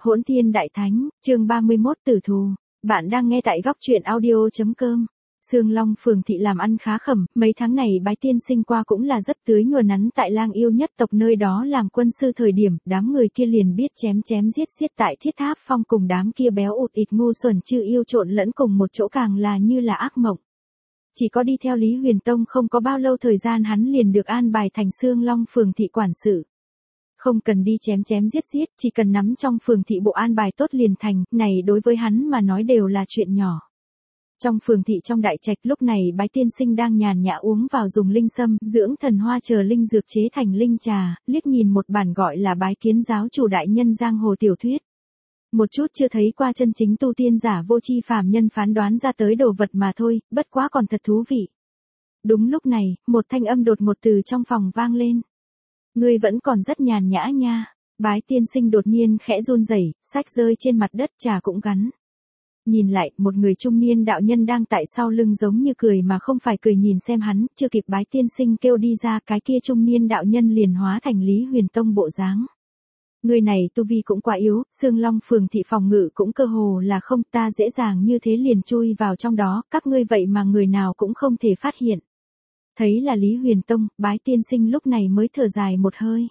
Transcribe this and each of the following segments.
Hỗn Thiên Đại Thánh, chương 31 Tử Thù. Bạn đang nghe tại góc truyện audio.com. Sương Long Phường thị làm ăn khá khẩm, mấy tháng này bái tiên sinh qua cũng là rất tưới nhùa nắn tại Lang Yêu nhất tộc nơi đó làm quân sư thời điểm, đám người kia liền biết chém chém giết giết tại Thiết Tháp Phong cùng đám kia béo ụt ịt ngu xuẩn chư yêu trộn lẫn cùng một chỗ càng là như là ác mộng. Chỉ có đi theo Lý Huyền Tông không có bao lâu thời gian hắn liền được an bài thành Sương Long Phường thị quản sự. Không cần đi chém chém giết giết, chỉ cần nắm trong phường thị bộ an bài tốt liền thành, này đối với hắn mà nói đều là chuyện nhỏ. Trong phường thị trong đại trạch lúc này bái tiên sinh đang nhàn nhã uống vào dùng linh sâm, dưỡng thần hoa chờ linh dược chế thành linh trà, liếc nhìn một bản gọi là Bái Kiến giáo chủ đại nhân giang hồ tiểu thuyết. Một chút chưa thấy qua chân chính tu tiên giả vô tri phàm nhân phán đoán ra tới đồ vật mà thôi, bất quá còn thật thú vị. Đúng lúc này, một thanh âm đột ngột từ trong phòng vang lên. Ngươi vẫn còn rất nhàn nhã nha. Bái tiên sinh đột nhiên khẽ run rẩy, sách rơi trên mặt đất trà cũng gắn. Nhìn lại, một người trung niên đạo nhân đang tại sau lưng giống như cười mà không phải cười nhìn xem hắn, chưa kịp bái tiên sinh kêu đi ra cái kia trung niên đạo nhân liền hóa thành Lý Huyền Tông bộ dáng. Người này tu vi cũng quá yếu, Sương Long Phường thị phòng ngự cũng cơ hồ là không, ta dễ dàng như thế liền chui vào trong đó, các ngươi vậy mà người nào cũng không thể phát hiện. Thấy là Lý Huyền Tông, bái tiên sinh lúc này mới thở dài một hơi.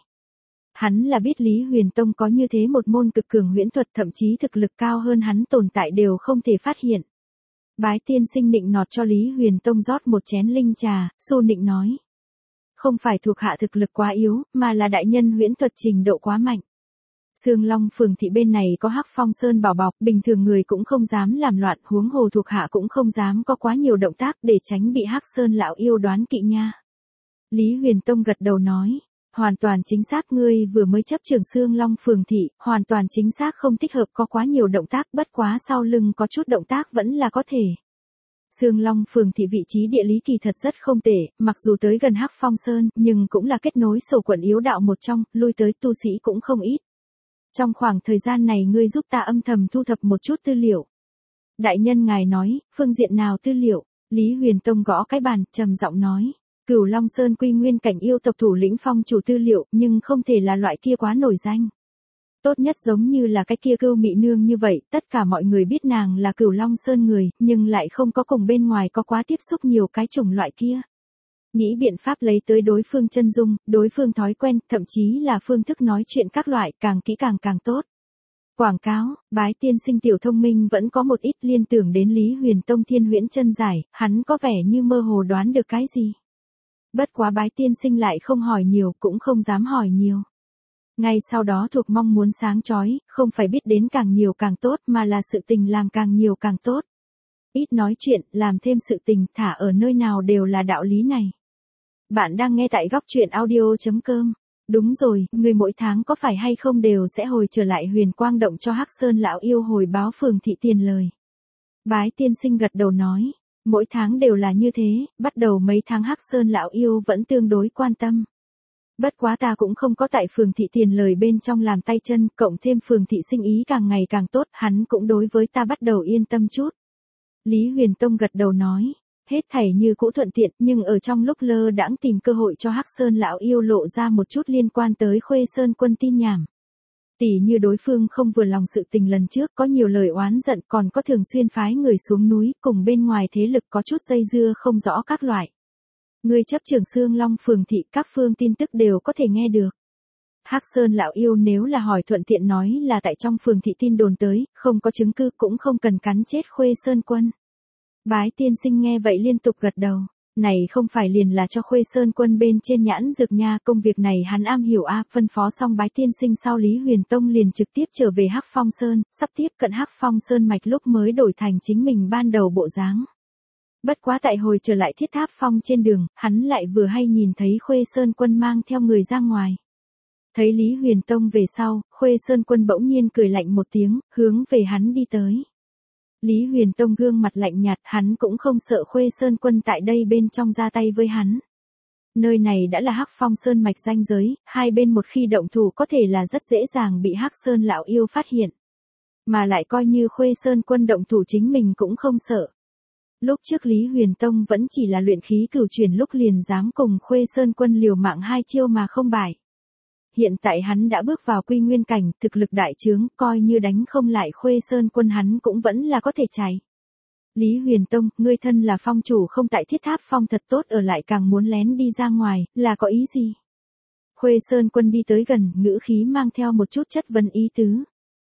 Hắn là biết Lý Huyền Tông có như thế một môn cực cường huyễn thuật thậm chí thực lực cao hơn hắn tồn tại đều không thể phát hiện. Bái tiên sinh nịnh nọt cho Lý Huyền Tông rót một chén linh trà, xu nịnh nói. Không phải thuộc hạ thực lực quá yếu, mà là đại nhân huyễn thuật trình độ quá mạnh. Sương Long Phường thị bên này có Hắc Phong Sơn bảo bọc, bình thường người cũng không dám làm loạn, huống hồ thuộc hạ cũng không dám có quá nhiều động tác để tránh bị Hắc Sơn lão yêu đoán kỵ nha. Lý Huyền Tông gật đầu nói, hoàn toàn chính xác, ngươi vừa mới chấp trưởng Sương Long Phường thị, hoàn toàn chính xác không thích hợp có quá nhiều động tác, bất quá sau lưng có chút động tác vẫn là có thể. Sương Long Phường thị vị trí địa lý kỳ thật rất không tệ, mặc dù tới gần Hắc Phong Sơn, nhưng cũng là kết nối sổ quận yếu đạo một trong, lui tới tu sĩ cũng không ít. Trong khoảng thời gian này ngươi giúp ta âm thầm thu thập một chút tư liệu. Đại nhân ngài nói, phương diện nào tư liệu? Lý Huyền Tông gõ cái bàn, trầm giọng nói. Cửu Long Sơn quy nguyên cảnh yêu tộc thủ lĩnh phong chủ tư liệu, nhưng không thể là loại kia quá nổi danh. Tốt nhất giống như là cái kia Cưu Mị Nương như vậy, tất cả mọi người biết nàng là Cửu Long Sơn người, nhưng lại không có cùng bên ngoài có quá tiếp xúc nhiều cái chủng loại kia. Nghĩ biện pháp lấy tới đối phương chân dung, đối phương thói quen, thậm chí là phương thức nói chuyện các loại, càng kỹ càng tốt. Quảng cáo, bái tiên sinh tiểu thông minh vẫn có một ít liên tưởng đến Lý Huyền Tông thiên huyễn chân giải, hắn có vẻ như mơ hồ đoán được cái gì. Bất quá bái tiên sinh lại không hỏi nhiều, cũng không dám hỏi nhiều. Ngay sau đó thuộc mong muốn sáng chói, không phải biết đến càng nhiều càng tốt mà là sự tình làm càng nhiều càng tốt. Ít nói chuyện, làm thêm sự tình, thả ở nơi nào đều là đạo lý này. Bạn đang nghe tại góc truyện audio.com. Đúng rồi, người mỗi tháng có phải hay không đều sẽ hồi trở lại Huyền Quang Động cho Hắc Sơn lão yêu hồi báo phường thị tiền lời. Bái tiên sinh gật đầu nói, mỗi tháng đều là như thế, bắt đầu mấy tháng Hắc Sơn lão yêu vẫn tương đối quan tâm. Bất quá ta cũng không có tại phường thị tiền lời bên trong làm tay chân, cộng thêm phường thị sinh ý càng ngày càng tốt, hắn cũng đối với ta bắt đầu yên tâm chút. Lý Huyền Tông gật đầu nói. Hết thảy như cũ thuận tiện, nhưng ở trong lúc lơ đãng tìm cơ hội cho Hắc Sơn lão yêu lộ ra một chút liên quan tới Khuê Sơn Quân tin nhảm. Tỉ như đối phương không vừa lòng sự tình lần trước, có nhiều lời oán giận, còn có thường xuyên phái người xuống núi, cùng bên ngoài thế lực có chút dây dưa không rõ các loại. Người chấp trưởng Sương Long Phường thị, các phương tin tức đều có thể nghe được. Hắc Sơn lão yêu nếu là hỏi thuận tiện nói là tại trong phường thị tin đồn tới, không có chứng cứ cũng không cần cắn chết Khuê Sơn Quân. Bái tiên sinh nghe vậy liên tục gật đầu, này không phải liền là cho Khuê Sơn Quân bên trên nhãn dược nha, công việc này hắn am hiểu a. Phân phó xong bái tiên sinh sau Lý Huyền Tông liền trực tiếp trở về Hắc Phong Sơn, sắp tiếp cận Hắc Phong Sơn mạch lúc mới đổi thành chính mình ban đầu bộ dáng. Bất quá tại hồi trở lại Thiết Tháp Phong trên đường, hắn lại vừa hay nhìn thấy Khuê Sơn Quân mang theo người ra ngoài. Thấy Lý Huyền Tông về sau, Khuê Sơn Quân bỗng nhiên cười lạnh một tiếng, hướng về hắn đi tới. Lý Huyền Tông gương mặt lạnh nhạt, hắn cũng không sợ Khuê Sơn Quân tại đây bên trong ra tay với hắn. Nơi này đã là Hắc Phong Sơn mạch ranh giới, hai bên một khi động thủ có thể là rất dễ dàng bị Hắc Sơn lão yêu phát hiện. Mà lại coi như Khuê Sơn Quân động thủ chính mình cũng không sợ. Lúc trước Lý Huyền Tông vẫn chỉ là luyện khí cửu chuyển lúc liền dám cùng Khuê Sơn Quân liều mạng hai chiêu mà không bại. hiện tại hắn đã bước vào quy nguyên cảnh, thực lực đại trướng, coi như đánh không lại Khuê Sơn Quân hắn cũng vẫn là có thể chạy. Lý Huyền Tông, ngươi thân là phong chủ không tại Thiết Tháp Phong thật tốt ở lại càng muốn lén đi ra ngoài, là có ý gì? Khuê Sơn Quân đi tới gần, ngữ khí mang theo một chút chất vấn ý tứ.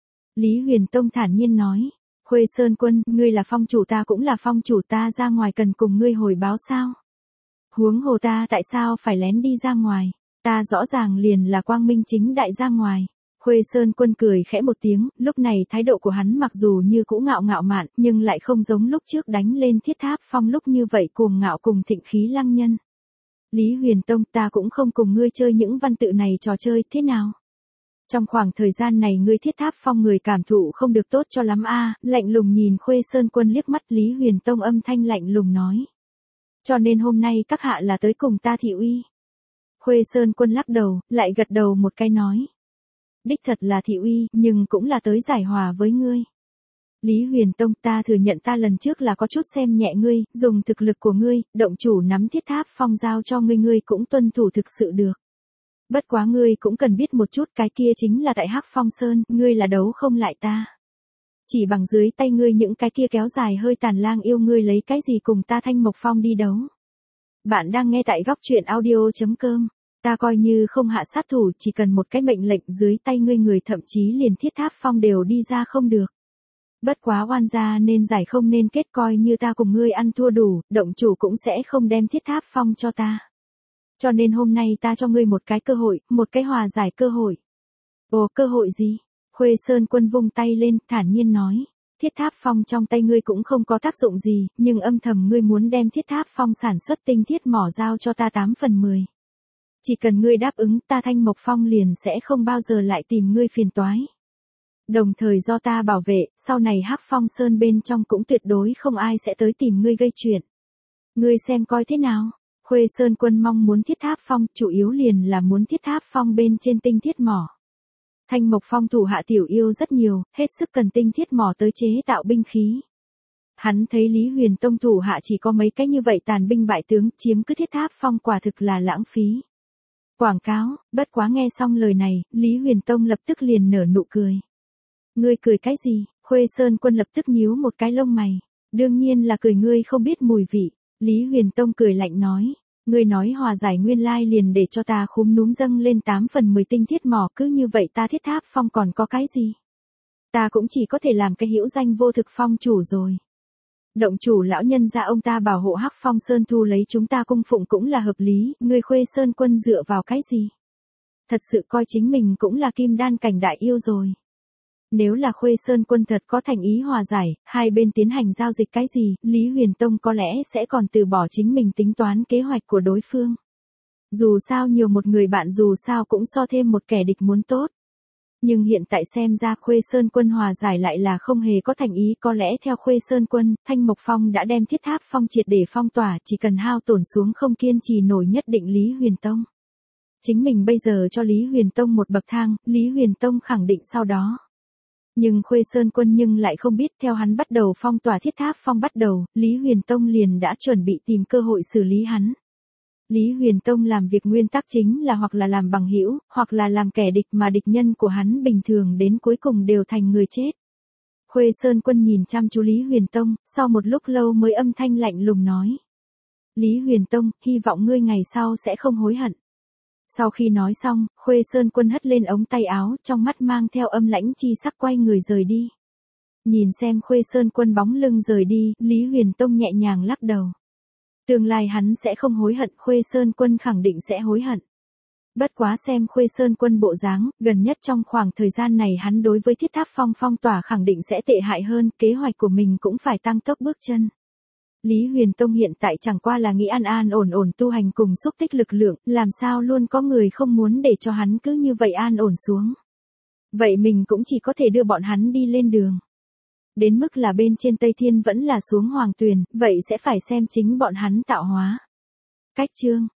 Lý Huyền Tông thản nhiên nói, Khuê Sơn Quân, ngươi là phong chủ ta cũng là phong chủ ta ra ngoài cần cùng ngươi hồi báo sao? Huống hồ ta tại sao phải lén đi ra ngoài, ta rõ ràng liền là quang minh chính đại ra ngoài. Khuê Sơn Quân cười khẽ một tiếng, lúc này thái độ của hắn mặc dù như cũ ngạo ngạo mạn, nhưng lại không giống lúc trước đánh lên Thiết Tháp Phong lúc như vậy cuồng ngạo cùng thịnh khí lăng nhân. Lý Huyền Tông, ta cũng không cùng ngươi chơi những văn tự này trò chơi, thế nào? Trong khoảng thời gian này ngươi Thiết Tháp Phong người cảm thụ không được tốt cho lắm a. Lạnh lùng nhìn Khuê Sơn Quân liếc mắt, Lý Huyền Tông âm thanh lạnh lùng nói. Cho nên hôm nay các hạ là tới cùng ta thị uy. Khuê Sơn Quân lắc đầu, lại gật đầu một cái nói. Đích thật là thị uy, nhưng cũng là tới giải hòa với ngươi. Lý Huyền Tông, ta thừa nhận ta lần trước là có chút xem nhẹ ngươi, dùng thực lực của ngươi, động chủ nắm Thiết Tháp Phong giao cho ngươi cũng tuân thủ thực sự được. Bất quá ngươi cũng cần biết một chút, cái kia chính là tại Hắc Phong Sơn, ngươi là đấu không lại ta. Chỉ bằng dưới tay ngươi những cái kia kéo dài hơi tàn lang yêu, ngươi lấy cái gì cùng ta Thanh Mộc Phong đi đấu. Bạn đang nghe tại góc truyện audio.com. Ta coi như không hạ sát thủ, chỉ cần một cái mệnh lệnh dưới tay ngươi người thậm chí liền Thiết Tháp Phong đều đi ra không được. Bất quá oan gia nên giải không nên kết, coi như ta cùng ngươi ăn thua đủ, động chủ cũng sẽ không đem Thiết Tháp Phong cho ta. Cho nên hôm nay ta cho ngươi một cái cơ hội, một cái hòa giải cơ hội. Ồ, cơ hội gì? Khuê Sơn Quân vung tay lên, thản nhiên nói. Thiết Tháp Phong trong tay ngươi cũng không có tác dụng gì, nhưng âm thầm ngươi muốn đem Thiết Tháp Phong sản xuất tinh thiết mỏ giao cho ta 8/10. Chỉ cần ngươi đáp ứng, ta Thanh Mộc Phong liền sẽ không bao giờ lại tìm ngươi phiền toái. Đồng thời do ta bảo vệ, sau này Hắc Phong Sơn bên trong cũng tuyệt đối không ai sẽ tới tìm ngươi gây chuyện. Ngươi xem coi thế nào? Khuê Sơn Quân mong muốn Thiết Tháp Phong, chủ yếu liền là muốn Thiết Tháp Phong bên trên tinh thiết mỏ. Thanh Mộc Phong thủ hạ tiểu yêu rất nhiều, hết sức cần tinh thiết mỏ tới chế tạo binh khí. Hắn thấy Lý Huyền Tông thủ hạ chỉ có mấy cái như vậy tàn binh bại tướng, chiếm cứ Thiết Tháp Phong quả thực là lãng phí. Quảng cáo, bất quá nghe xong lời này, Lý Huyền Tông lập tức liền nở nụ cười. Ngươi cười cái gì? Khuê Sơn Quân lập tức nhíu một cái lông mày. Đương nhiên là cười ngươi không biết mùi vị. Lý Huyền Tông cười lạnh nói. Ngươi nói hòa giải nguyên lai liền để cho ta khúm núm dâng lên 8/10 tinh thiết mỏ, cứ như vậy ta Thiết Tháp Phong còn có cái gì? Ta cũng chỉ có thể làm cái hữu danh vô thực phong chủ rồi. Động chủ lão nhân gia ông ta bảo hộ Hắc Phong Sơn thu lấy chúng ta cung phụng cũng là hợp lý, ngươi Khuê Sơn Quân dựa vào cái gì? Thật sự coi chính mình cũng là kim đan cảnh đại yêu rồi. Nếu là Khuê Sơn Quân thật có thành ý hòa giải, hai bên tiến hành giao dịch cái gì, Lý Huyền Tông có lẽ sẽ còn từ bỏ chính mình tính toán kế hoạch của đối phương. Dù sao nhiều một người bạn dù sao cũng so thêm một kẻ địch muốn tốt. Nhưng hiện tại xem ra Khuê Sơn Quân hòa giải lại là không hề có thành ý, có lẽ theo Khuê Sơn Quân, Thanh Mộc Phong đã đem Thiết Tháp Phong triệt để phong tỏa, chỉ cần hao tổn xuống không kiên trì nổi nhất định Lý Huyền Tông. Chính mình bây giờ cho Lý Huyền Tông một bậc thang, Lý Huyền Tông khẳng định sau đó. Nhưng Khuê Sơn Quân nhưng lại không biết, theo hắn bắt đầu phong tỏa Thiết Tháp Phong bắt đầu, Lý Huyền Tông liền đã chuẩn bị tìm cơ hội xử lý hắn. Lý Huyền Tông làm việc nguyên tắc chính là hoặc là làm bằng hữu, hoặc là làm kẻ địch, mà địch nhân của hắn bình thường đến cuối cùng đều thành người chết. Khuê Sơn Quân nhìn chăm chú Lý Huyền Tông, sau một lúc lâu mới âm thanh lạnh lùng nói. Lý Huyền Tông, hy vọng ngươi ngày sau sẽ không hối hận. Sau khi nói xong, Khuê Sơn Quân hất lên ống tay áo, trong mắt mang theo âm lãnh chi sắc quay người rời đi. Nhìn xem Khuê Sơn Quân bóng lưng rời đi, Lý Huyền Tông nhẹ nhàng lắc đầu. Tương lai hắn sẽ không hối hận, Khuê Sơn Quân khẳng định sẽ hối hận. Bất quá xem Khuê Sơn Quân bộ dáng, gần nhất trong khoảng thời gian này hắn đối với Thiết Tháp Phong phong tỏa khẳng định sẽ tệ hại hơn, kế hoạch của mình cũng phải tăng tốc bước chân. Lý Huyền Tông hiện tại chẳng qua là nghĩ an an ổn ổn tu hành cùng xúc tích lực lượng, làm sao luôn có người không muốn để cho hắn cứ như vậy an ổn xuống. Vậy mình cũng chỉ có thể đưa bọn hắn đi lên đường. Đến mức là bên trên Tây Thiên vẫn là xuống Hoàng Tuyền, vậy sẽ phải xem chính bọn hắn tạo hóa. Cách chương